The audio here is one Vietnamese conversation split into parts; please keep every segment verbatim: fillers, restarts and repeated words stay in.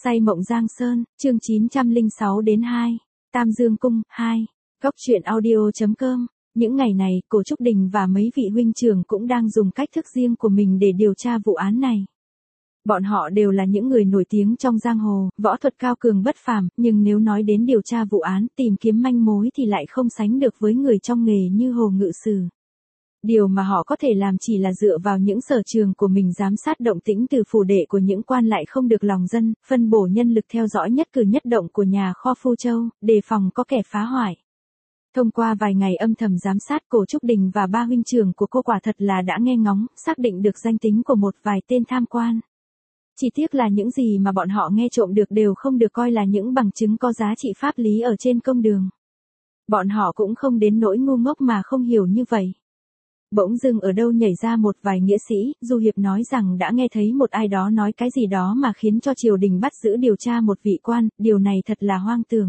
Say mộng Giang Sơn, chương chín trăm lẻ sáu đến hai. Tam Dương Cung, hai. Góc truyện audio.com. Những ngày này, Cổ Trúc Đình và mấy vị huynh trưởng cũng đang dùng cách thức riêng của mình để điều tra vụ án này. Bọn họ đều là những người nổi tiếng trong giang hồ, võ thuật cao cường bất phàm, nhưng nếu nói đến điều tra vụ án, tìm kiếm manh mối thì lại không sánh được với người trong nghề như Hồ Ngự Sử. Điều mà họ có thể làm chỉ là dựa vào những sở trường của mình giám sát động tĩnh từ phủ đệ của những quan lại không được lòng dân, phân bổ nhân lực theo dõi nhất cử nhất động của nhà kho Phu Châu, đề phòng có kẻ phá hoại. Thông qua vài ngày âm thầm giám sát, Cổ Trúc Đình và ba huynh trưởng của cô quả thật là đã nghe ngóng, xác định được danh tính của một vài tên tham quan. Chỉ tiếc là những gì mà bọn họ nghe trộm được đều không được coi là những bằng chứng có giá trị pháp lý ở trên công đường. Bọn họ cũng không đến nỗi ngu ngốc mà không hiểu như vậy. Bỗng dưng ở đâu nhảy ra một vài nghĩa sĩ, Du Hiệp nói rằng đã nghe thấy một ai đó nói cái gì đó mà khiến cho triều đình bắt giữ điều tra một vị quan, điều này thật là hoang tưởng.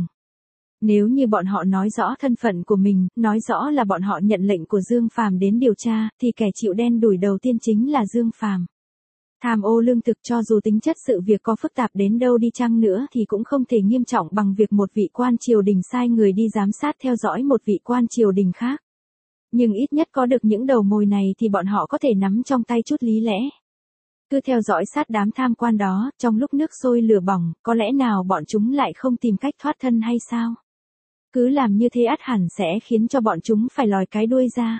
Nếu như bọn họ nói rõ thân phận của mình, nói rõ là bọn họ nhận lệnh của Dương Phàm đến điều tra, thì kẻ chịu đen đủi đầu tiên chính là Dương Phàm. Tham ô lương thực cho dù tính chất sự việc có phức tạp đến đâu đi chăng nữa thì cũng không thể nghiêm trọng bằng việc một vị quan triều đình sai người đi giám sát theo dõi một vị quan triều đình khác. Nhưng ít nhất có được những đầu mồi này thì bọn họ có thể nắm trong tay chút lý lẽ. Cứ theo dõi sát đám tham quan đó, trong lúc nước sôi lửa bỏng, có lẽ nào bọn chúng lại không tìm cách thoát thân hay sao? Cứ làm như thế ắt hẳn sẽ khiến cho bọn chúng phải lòi cái đuôi ra.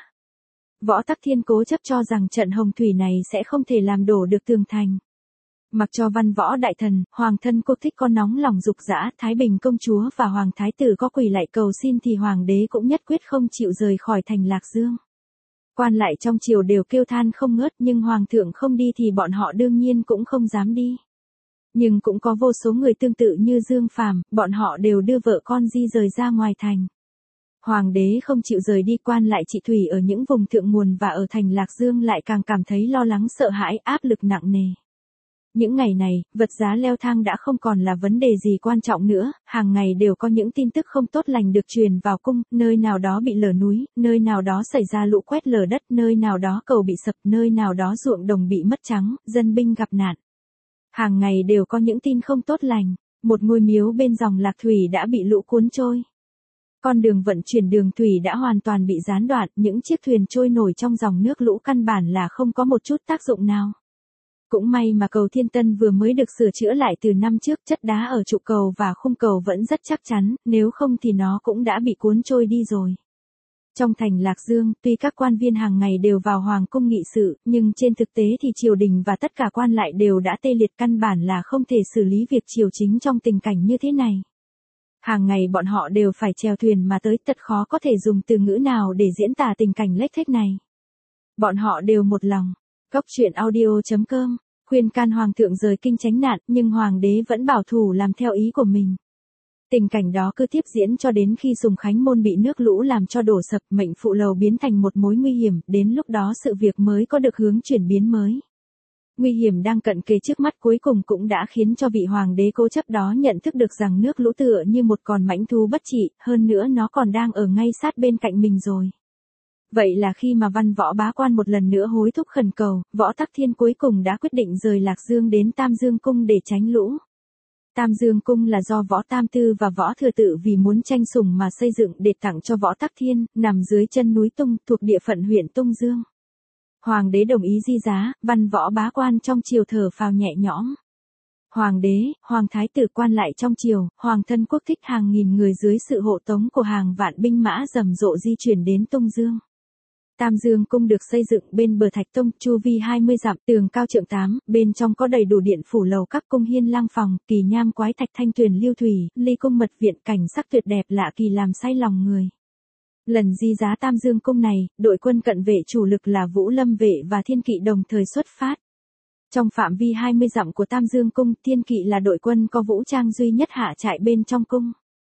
Võ Tắc Thiên cố chấp cho rằng trận hồng thủy này sẽ không thể làm đổ được tường thành. Mặc cho văn võ đại thần, hoàng thân quốc thích có nóng lòng dục dã, Thái Bình công chúa và hoàng thái tử có quỳ lại cầu xin thì hoàng đế cũng nhất quyết không chịu rời khỏi thành Lạc Dương. Quan lại trong triều đều kêu than không ngớt, nhưng hoàng thượng không đi thì bọn họ đương nhiên cũng không dám đi. Nhưng cũng có vô số người tương tự như Dương Phàm, bọn họ đều đưa vợ con di rời ra ngoài thành. Hoàng đế không chịu rời đi, quan lại trị thủy ở những vùng thượng nguồn và ở thành Lạc Dương lại càng cảm thấy lo lắng sợ hãi, áp lực nặng nề. Những ngày này, vật giá leo thang đã không còn là vấn đề gì quan trọng nữa, hàng ngày đều có những tin tức không tốt lành được truyền vào cung, nơi nào đó bị lở núi, nơi nào đó xảy ra lũ quét lở đất, nơi nào đó cầu bị sập, nơi nào đó ruộng đồng bị mất trắng, dân binh gặp nạn. Hàng ngày đều có những tin không tốt lành, một ngôi miếu bên dòng Lạc Thủy đã bị lũ cuốn trôi. Con đường vận chuyển đường thủy đã hoàn toàn bị gián đoạn, những chiếc thuyền trôi nổi trong dòng nước lũ căn bản là không có một chút tác dụng nào. Cũng may mà cầu Thiên Tân vừa mới được sửa chữa lại từ năm trước, chất đá ở trụ cầu và khung cầu vẫn rất chắc chắn, nếu không thì nó cũng đã bị cuốn trôi đi rồi. Trong thành Lạc Dương, tuy các quan viên hàng ngày đều vào hoàng cung nghị sự, nhưng trên thực tế thì triều đình và tất cả quan lại đều đã tê liệt, căn bản là không thể xử lý việc triều chính trong tình cảnh như thế này. Hàng ngày bọn họ đều phải chèo thuyền mà tới, thật khó có thể dùng từ ngữ nào để diễn tả tình cảnh lếch thếch này. Bọn họ đều một lòng. Góc truyện audio.com, khuyên can hoàng thượng rời kinh tránh nạn, nhưng hoàng đế vẫn bảo thủ làm theo ý của mình. Tình cảnh đó cứ tiếp diễn cho đến khi Sùng Khánh Môn bị nước lũ làm cho đổ sập, Mệnh Phụ Lầu biến thành một mối nguy hiểm, đến lúc đó sự việc mới có được hướng chuyển biến mới. Nguy hiểm đang cận kề trước mắt cuối cùng cũng đã khiến cho vị hoàng đế cố chấp đó nhận thức được rằng nước lũ tựa như một con mãnh thú bất trị, hơn nữa nó còn đang ở ngay sát bên cạnh mình rồi. Vậy là khi mà văn võ bá quan một lần nữa hối thúc khẩn cầu, Võ Tắc Thiên cuối cùng đã quyết định rời Lạc Dương đến Tam Dương Cung để tránh lũ. Tam Dương Cung là do Võ Tam Tư và Võ Thừa Tự vì muốn tranh sủng mà xây dựng để tặng cho Võ Tắc Thiên, nằm dưới chân núi Tung, thuộc địa phận huyện Tung Dương. Hoàng đế đồng ý di giá, văn võ bá quan trong triều thở phào nhẹ nhõm. Hoàng đế, hoàng thái tử, quan lại trong triều, hoàng thân quốc thích hàng nghìn người dưới sự hộ tống của hàng vạn binh mã rầm rộ di chuyển đến Tung Dương. Tam Dương Cung được xây dựng bên bờ Thạch Tông, chu vi hai mươi dặm, tường cao trượng tám, bên trong có đầy đủ điện phủ lầu các cung hiên lang phòng, kỳ nham quái thạch thanh tuyền lưu thủy, ly cung mật viện, cảnh sắc tuyệt đẹp lạ kỳ làm say lòng người. Lần di giá Tam Dương Cung này, đội quân cận vệ chủ lực là Vũ Lâm vệ và Thiên Kỵ đồng thời xuất phát. Trong phạm vi hai mươi dặm của Tam Dương Cung, Thiên Kỵ là đội quân có vũ trang duy nhất hạ trại bên trong cung.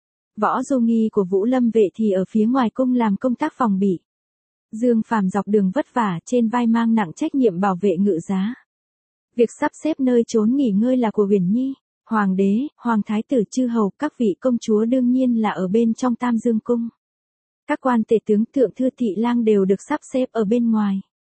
Võ Du Nghi của Vũ Lâm vệ thì ở phía ngoài cung làm công tác phòng bị. Dương Phàm dọc đường vất vả, trên vai mang nặng trách nhiệm bảo vệ ngự giá. Việc sắp xếp nơi trốn nghỉ ngơi là của Huyền Nhi, hoàng đế, hoàng thái tử, chư hầu, các vị công chúa đương nhiên là ở bên trong Tam Dương Cung. Các quan tể tướng, thượng thư, thị lang đều được sắp xếp ở bên ngoài.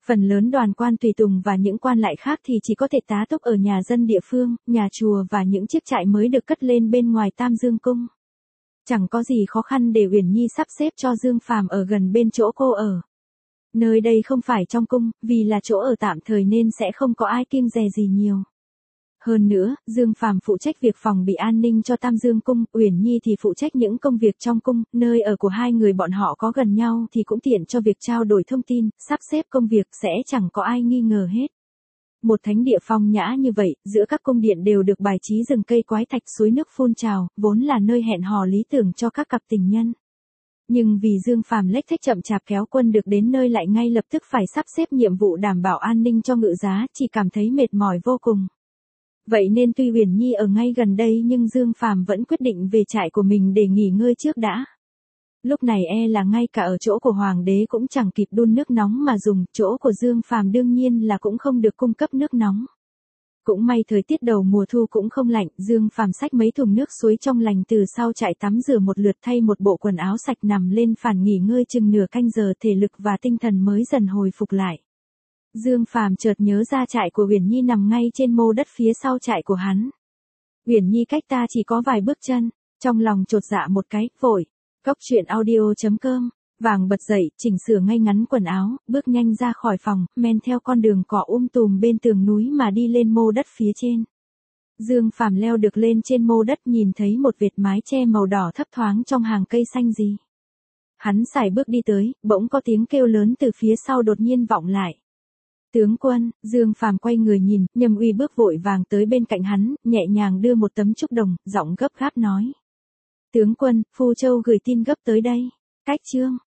Phần lớn đoàn quan tùy tùng và những quan lại khác thì chỉ có thể tá túc ở nhà dân địa phương, nhà chùa và những chiếc trại mới được cất lên bên ngoài Tam Dương Cung. Chẳng có gì khó khăn để Uyển Nhi sắp xếp cho Dương Phàm ở gần bên chỗ cô ở. Nơi đây không phải trong cung, vì là chỗ ở tạm thời nên sẽ không có ai kiêng dè gì nhiều. Hơn nữa, Dương Phàm phụ trách việc phòng bị an ninh cho Tam Dương Cung, Uyển Nhi thì phụ trách những công việc trong cung, nơi ở của hai người bọn họ có gần nhau thì cũng tiện cho việc trao đổi thông tin, sắp xếp công việc sẽ chẳng có ai nghi ngờ hết. Một thánh địa phong nhã như vậy, giữa các cung điện đều được bài trí rừng cây quái thạch suối nước phun trào, vốn là nơi hẹn hò lý tưởng cho các cặp tình nhân. Nhưng vì Dương Phàm lếch thếch chậm chạp kéo quân được đến nơi lại ngay lập tức phải sắp xếp nhiệm vụ đảm bảo an ninh cho ngự giá, chỉ cảm thấy mệt mỏi vô cùng. Vậy nên tuy Uyển Nhi ở ngay gần đây nhưng Dương Phàm vẫn quyết định về trại của mình để nghỉ ngơi trước đã. Lúc này e là ngay cả ở chỗ của hoàng đế cũng chẳng kịp đun nước nóng mà dùng, chỗ của Dương Phàm đương nhiên là cũng không được cung cấp nước nóng. Cũng may thời tiết đầu mùa thu cũng không lạnh, Dương Phàm xách mấy thùng nước suối trong lành từ sau trại tắm rửa một lượt, thay một bộ quần áo sạch nằm lên phản nghỉ ngơi chừng nửa canh giờ, thể lực và tinh thần mới dần hồi phục lại. Dương Phàm chợt nhớ ra trại của Uyển Nhi nằm ngay trên mô đất phía sau trại của hắn. Uyển Nhi cách ta chỉ có vài bước chân, trong lòng chột dạ một cái, vội. Cốc truyện audio chấm com, vàng bật dậy, chỉnh sửa ngay ngắn quần áo, bước nhanh ra khỏi phòng, men theo con đường cỏ um tùm bên tường núi mà đi lên mô đất phía trên. Dương Phàm leo được lên trên mô đất, nhìn thấy một vệt mái che màu đỏ thấp thoáng trong hàng cây xanh gì. Hắn sải bước đi tới, bỗng có tiếng kêu lớn từ phía sau đột nhiên vọng lại. Tướng quân, Dương Phàm quay người nhìn, Nhâm Uy bước vội vàng tới bên cạnh hắn, nhẹ nhàng đưa một tấm trúc đồng, giọng gấp gáp nói. Tướng quân, Phu Châu gửi tin gấp tới đây. Cách chương.